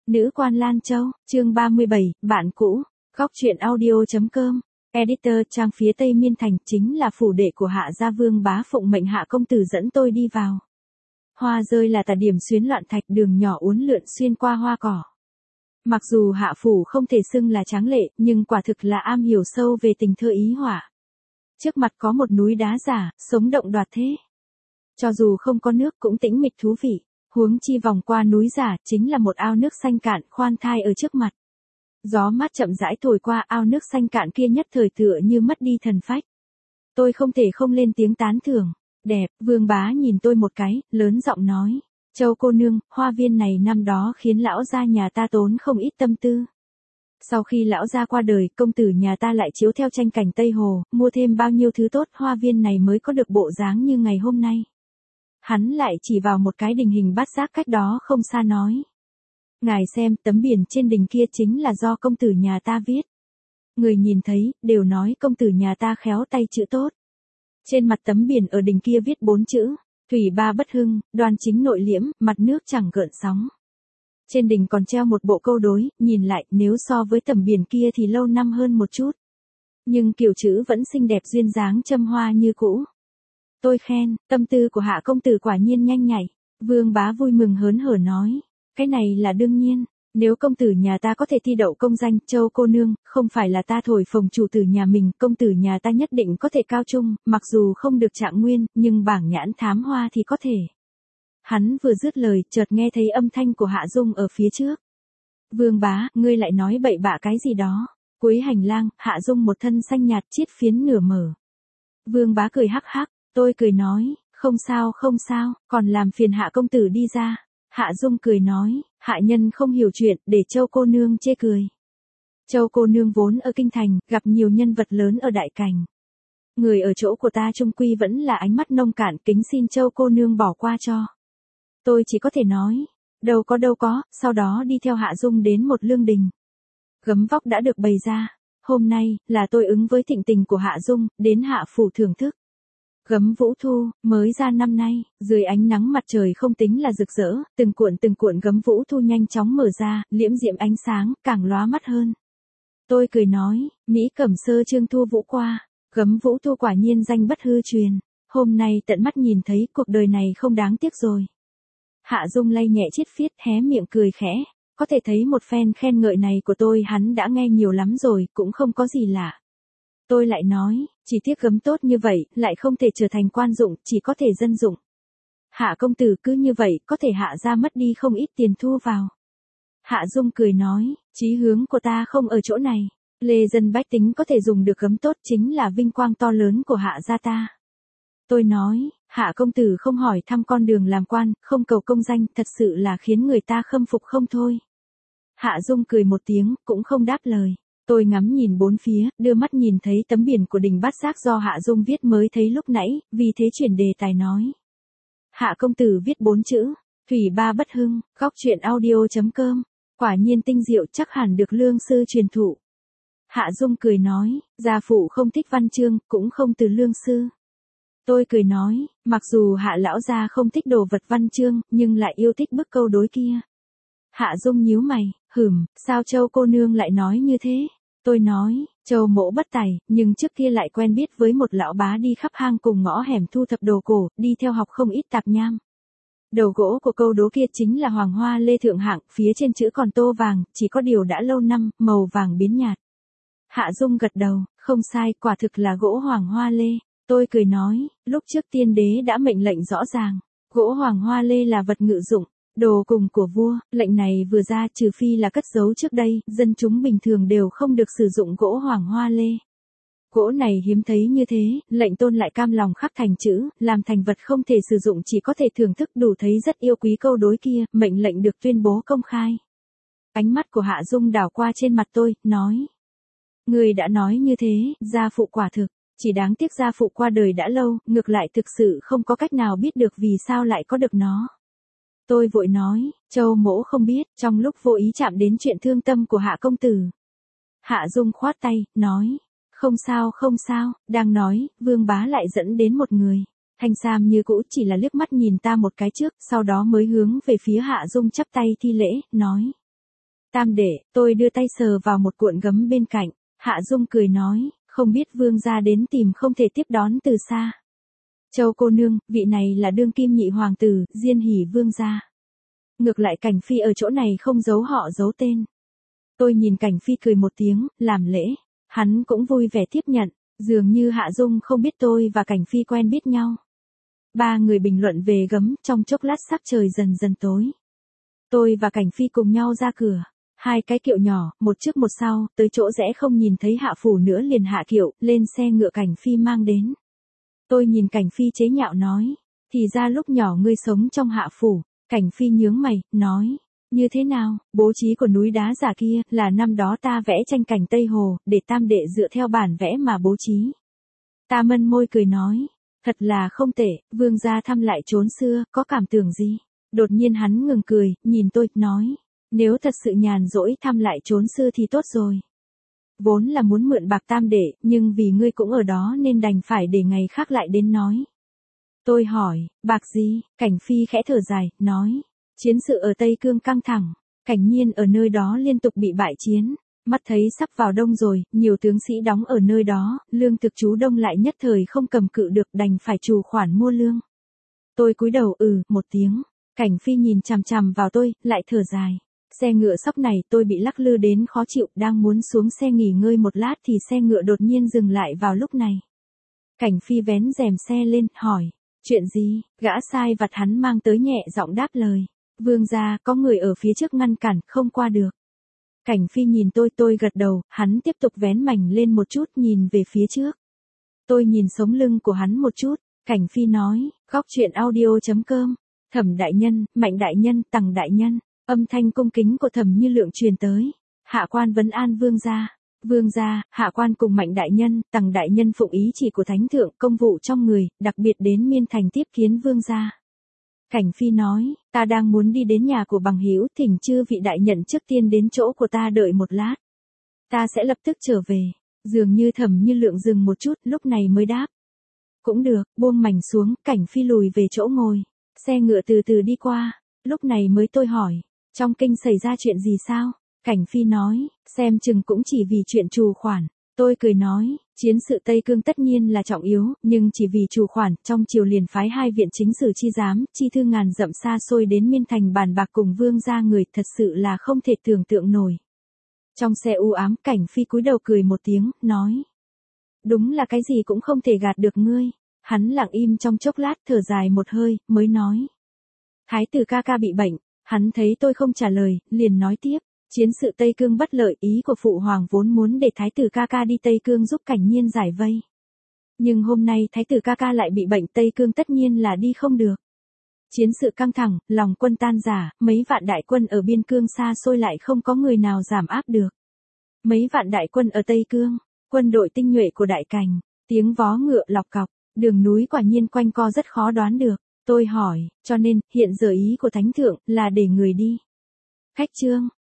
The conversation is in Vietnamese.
Nữ quan Lan Châu, chương 37, bạn cũ, góc truyện audio.com, editor trang phía Tây Miên Thành chính là phủ đệ của Hạ gia Vương Bá phụng mệnh Hạ công tử dẫn tôi đi vào. Hoa rơi là tà điểm xuyến loạn thạch, đường nhỏ uốn lượn xuyên qua hoa cỏ. Mặc dù Hạ phủ không thể xưng là tráng lệ, nhưng quả thực là am hiểu sâu về tình thơ ý họa. Trước mặt có một núi đá giả, sống động đoạt thế. Cho dù không có nước cũng tĩnh mịch thú vị. Huống chi vòng qua núi giả chính là một ao nước xanh cạn khoan thai ở trước mặt. Gió mát chậm rãi thổi qua ao nước xanh cạn kia, nhất thời tựa như mất đi thần phách. Tôi không thể không lên tiếng tán thưởng. Đẹp. Vương Bá nhìn tôi một cái, lớn giọng nói. Châu cô nương, hoa viên này năm đó khiến lão gia nhà ta tốn không ít tâm tư. Sau khi lão gia qua đời, công tử nhà ta lại chiếu theo tranh cảnh Tây Hồ, mua thêm bao nhiêu thứ tốt, hoa viên này mới có được bộ dáng như ngày hôm nay. Hắn lại chỉ vào một cái đình hình bát giác cách đó không xa nói. Ngài xem, tấm biển trên đình kia chính là do công tử nhà ta viết. Người nhìn thấy, đều nói công tử nhà ta khéo tay chữ tốt. Trên mặt tấm biển ở đình kia viết 4 chữ, thủy ba bất hưng, đoan chính nội liễm, mặt nước chẳng gợn sóng. Trên đình còn treo một bộ câu đối, nhìn lại, nếu so với tấm biển kia thì lâu năm hơn một chút. Nhưng kiểu chữ vẫn xinh đẹp duyên dáng châm hoa như cũ. Tôi khen, tâm tư của Hạ công tử quả nhiên nhanh nhạy. Vương Bá vui mừng hớn hở nói, cái này là đương nhiên, nếu công tử nhà ta có thể thi đậu công danh, Châu cô nương, không phải là ta thổi phồng chủ tử nhà mình, công tử nhà ta nhất định có thể cao trung, mặc dù không được trạng nguyên, nhưng bảng nhãn thám hoa thì có thể. Hắn vừa dứt lời, chợt nghe thấy âm thanh của Hạ Dung ở phía trước. Vương Bá, ngươi lại nói bậy bạ cái gì đó. Cuối hành lang, Hạ Dung một thân xanh nhạt chiết phiến nửa mở. Vương Bá cười hắc hắc. Tôi cười nói, không sao, còn làm phiền Hạ công tử đi ra. Hạ Dung cười nói, hạ nhân không hiểu chuyện, để Châu cô nương chê cười. Châu cô nương vốn ở kinh thành, gặp nhiều nhân vật lớn ở đại cảnh. Người ở chỗ của ta trung quy vẫn là ánh mắt nông cạn, kính xin Châu cô nương bỏ qua cho. Tôi chỉ có thể nói, đâu có, sau đó đi theo Hạ Dung đến một lương đình. Gấm vóc đã được bày ra, hôm nay, là tôi ứng với thịnh tình của Hạ Dung, đến Hạ phủ thưởng thức. Gấm vũ thu, mới ra năm nay, dưới ánh nắng mặt trời không tính là rực rỡ, từng cuộn gấm vũ thu nhanh chóng mở ra, liễm diễm ánh sáng, càng lóa mắt hơn. Tôi cười nói, Mỹ Cẩm Sơ Trương Thu Vũ qua, gấm vũ thu quả nhiên danh bất hư truyền, hôm nay tận mắt nhìn thấy, cuộc đời này không đáng tiếc rồi. Hạ Dung lay nhẹ chiết phiết, hé miệng cười khẽ, có thể thấy một phen khen ngợi này của tôi hắn đã nghe nhiều lắm rồi, cũng không có gì lạ. Tôi lại nói, chỉ tiếc gấm tốt như vậy, lại không thể trở thành quan dụng, chỉ có thể dân dụng. Hạ công tử cứ như vậy, có thể Hạ ra mất đi không ít tiền thu vào. Hạ Dung cười nói, chí hướng của ta không ở chỗ này. Lê dân bách tính có thể dùng được gấm tốt chính là vinh quang to lớn của Hạ gia ta. Tôi nói, Hạ công tử không hỏi thăm con đường làm quan, không cầu công danh, thật sự là khiến người ta khâm phục không thôi. Hạ Dung cười một tiếng, cũng không đáp lời. Tôi ngắm nhìn bốn phía, đưa mắt nhìn thấy tấm biển của đình bát giác do Hạ Dung viết mới thấy lúc nãy, vì thế chuyển đề tài nói. Hạ công tử viết 4 chữ, thủy ba bất hưng, góc truyện audio.com, quả nhiên tinh diệu, chắc hẳn được lương sư truyền thụ. Hạ Dung cười nói, gia phụ không thích văn chương, cũng không từ lương sư. Tôi cười nói, mặc dù Hạ lão gia không thích đồ vật văn chương, nhưng lại yêu thích bức câu đối kia. Hạ Dung nhíu mày, sao Châu cô nương lại nói như thế? Tôi nói, Châu mỗ bất tài, nhưng trước kia lại quen biết với một lão bá đi khắp hang cùng ngõ hẻm thu thập đồ cổ, đi theo học không ít tạp nham. Đầu gỗ của câu đố kia chính là hoàng hoa lê thượng hạng, phía trên chữ còn tô vàng, chỉ có điều đã lâu năm, màu vàng biến nhạt. Hạ Dung gật đầu, không sai, quả thực là gỗ hoàng hoa lê. Tôi cười nói, lúc trước tiên đế đã mệnh lệnh rõ ràng, gỗ hoàng hoa lê là vật ngự dụng. Đồ cùng của vua, lệnh này vừa ra trừ phi là cất giấu trước đây, dân chúng bình thường đều không được sử dụng gỗ hoàng hoa lê. Gỗ này hiếm thấy như thế, lệnh tôn lại cam lòng khắc thành chữ, làm thành vật không thể sử dụng chỉ có thể thưởng thức, đủ thấy rất yêu quý câu đối kia, mệnh lệnh được tuyên bố công khai. Ánh mắt của Hạ Dung đảo qua trên mặt tôi, nói. Người đã nói như thế, gia phụ quả thực, chỉ đáng tiếc gia phụ qua đời đã lâu, ngược lại thực sự không có cách nào biết được vì sao lại có được nó. Tôi vội nói, Châu mỗ không biết, trong lúc vô ý chạm đến chuyện thương tâm của Hạ công tử. Hạ Dung khoát tay, nói, không sao, đang nói, Vương Bá lại dẫn đến một người. Thanh sam như cũ chỉ là liếc mắt nhìn ta một cái trước, sau đó mới hướng về phía Hạ Dung chắp tay thi lễ, nói. Tam đệ, tôi đưa tay sờ vào một cuộn gấm bên cạnh, Hạ Dung cười nói, không biết vương gia đến tìm không thể tiếp đón từ xa. Châu cô nương, vị này là đương kim nhị hoàng tử, Diên Hỷ vương gia. Ngược lại Cảnh Phi ở chỗ này không giấu họ giấu tên. Tôi nhìn Cảnh Phi cười một tiếng, làm lễ. Hắn cũng vui vẻ tiếp nhận, dường như Hạ Dung không biết tôi và Cảnh Phi quen biết nhau. Ba người bình luận về gấm, trong chốc lát sắc trời dần dần tối. Tôi và Cảnh Phi cùng nhau ra cửa. Hai cái kiệu nhỏ, một trước một sau, tới chỗ rẽ không nhìn thấy Hạ Phủ nữa liền hạ kiệu, lên xe ngựa Cảnh Phi mang đến. Tôi nhìn Cảnh Phi chế nhạo nói, thì ra lúc nhỏ ngươi sống trong Hạ Phủ. Cảnh Phi nhướng mày, nói, như thế nào, bố trí của núi đá giả kia, là năm đó ta vẽ tranh cảnh Tây Hồ, để tam đệ dựa theo bản vẽ mà bố trí. Ta mân môi cười nói, thật là không tệ, vương gia thăm lại chốn xưa, có cảm tưởng gì? Đột nhiên hắn ngừng cười, nhìn tôi, nói, nếu thật sự nhàn rỗi thăm lại chốn xưa thì tốt rồi. Vốn là muốn mượn bạc tam đệ, nhưng vì ngươi cũng ở đó nên đành phải để ngày khác lại đến nói. Tôi hỏi, bạc gì? Cảnh Phi khẽ thở dài, nói, chiến sự ở Tây Cương căng thẳng, Cảnh Nhiên ở nơi đó liên tục bị bại chiến, mắt thấy sắp vào đông rồi, nhiều tướng sĩ đóng ở nơi đó, lương thực trú đông lại nhất thời không cầm cự được đành phải trù khoản mua lương. Tôi cúi đầu một tiếng, Cảnh Phi nhìn chằm chằm vào tôi, lại thở dài. Xe ngựa sóc này tôi bị lắc lư đến khó chịu, đang muốn xuống xe nghỉ ngơi một lát thì xe ngựa đột nhiên dừng lại vào lúc này. Cảnh Phi vén rèm xe lên, hỏi. Chuyện gì? Gã sai vặt hắn mang tới nhẹ giọng đáp lời. Vương gia, có người ở phía trước ngăn cản, không qua được. Cảnh Phi nhìn tôi gật đầu, hắn tiếp tục vén mảnh lên một chút nhìn về phía trước. Tôi nhìn sống lưng của hắn một chút, Cảnh Phi nói, góc chuyện audio.com, Thẩm đại nhân, Mạnh đại nhân, Tằng đại nhân, âm thanh cung kính của Thẩm Như Lượng truyền tới. Hạ quan vấn an vương gia. Vương gia, hạ quan cùng Mạnh đại nhân, Tằng đại nhân phụng ý chỉ của thánh thượng công vụ trong người, đặc biệt đến Miên Thành tiếp kiến vương gia. Cảnh Phi nói, ta đang muốn đi đến nhà của bằng hữu, thỉnh chư vị đại nhận trước tiên đến chỗ của ta đợi một lát. Ta sẽ lập tức trở về. Dường như Thẩm Như Lượng dừng một chút, lúc này mới đáp. Cũng được, buông mảnh xuống, Cảnh Phi lùi về chỗ ngồi. Xe ngựa từ từ đi qua, lúc này mới tôi hỏi, trong kinh xảy ra chuyện gì sao? Cảnh Phi nói, xem chừng cũng chỉ vì chuyện trù khoản. Tôi cười nói, chiến sự Tây Cương tất nhiên là trọng yếu, nhưng chỉ vì trù khoản, trong triều liền phái hai viện chính sử chi giám, chi thư ngàn dặm xa xôi đến Miên Thành bàn bạc cùng vương gia người, thật sự là không thể tưởng tượng nổi. Trong xe u ám, Cảnh Phi cúi đầu cười một tiếng, nói. Đúng là cái gì cũng không thể gạt được ngươi. Hắn lặng im trong chốc lát, thở dài một hơi, mới nói. Thái tử ca ca bị bệnh, hắn thấy tôi không trả lời, liền nói tiếp. Chiến sự Tây Cương bất lợi, ý của phụ hoàng vốn muốn để Thái tử ca ca đi Tây Cương giúp Cảnh Nhiên giải vây. Nhưng hôm nay Thái tử ca ca lại bị bệnh, Tây Cương tất nhiên là đi không được. Chiến sự căng thẳng, lòng quân tan rã, mấy vạn đại quân ở biên cương xa xôi lại không có người nào giảm áp được. Mấy vạn đại quân ở Tây Cương, quân đội tinh nhuệ của Đại Cành, tiếng vó ngựa lọc cọc, đường núi quả nhiên quanh co rất khó đoán được. Tôi hỏi, cho nên, hiện giờ ý của Thánh Thượng là để người đi. Khách trương.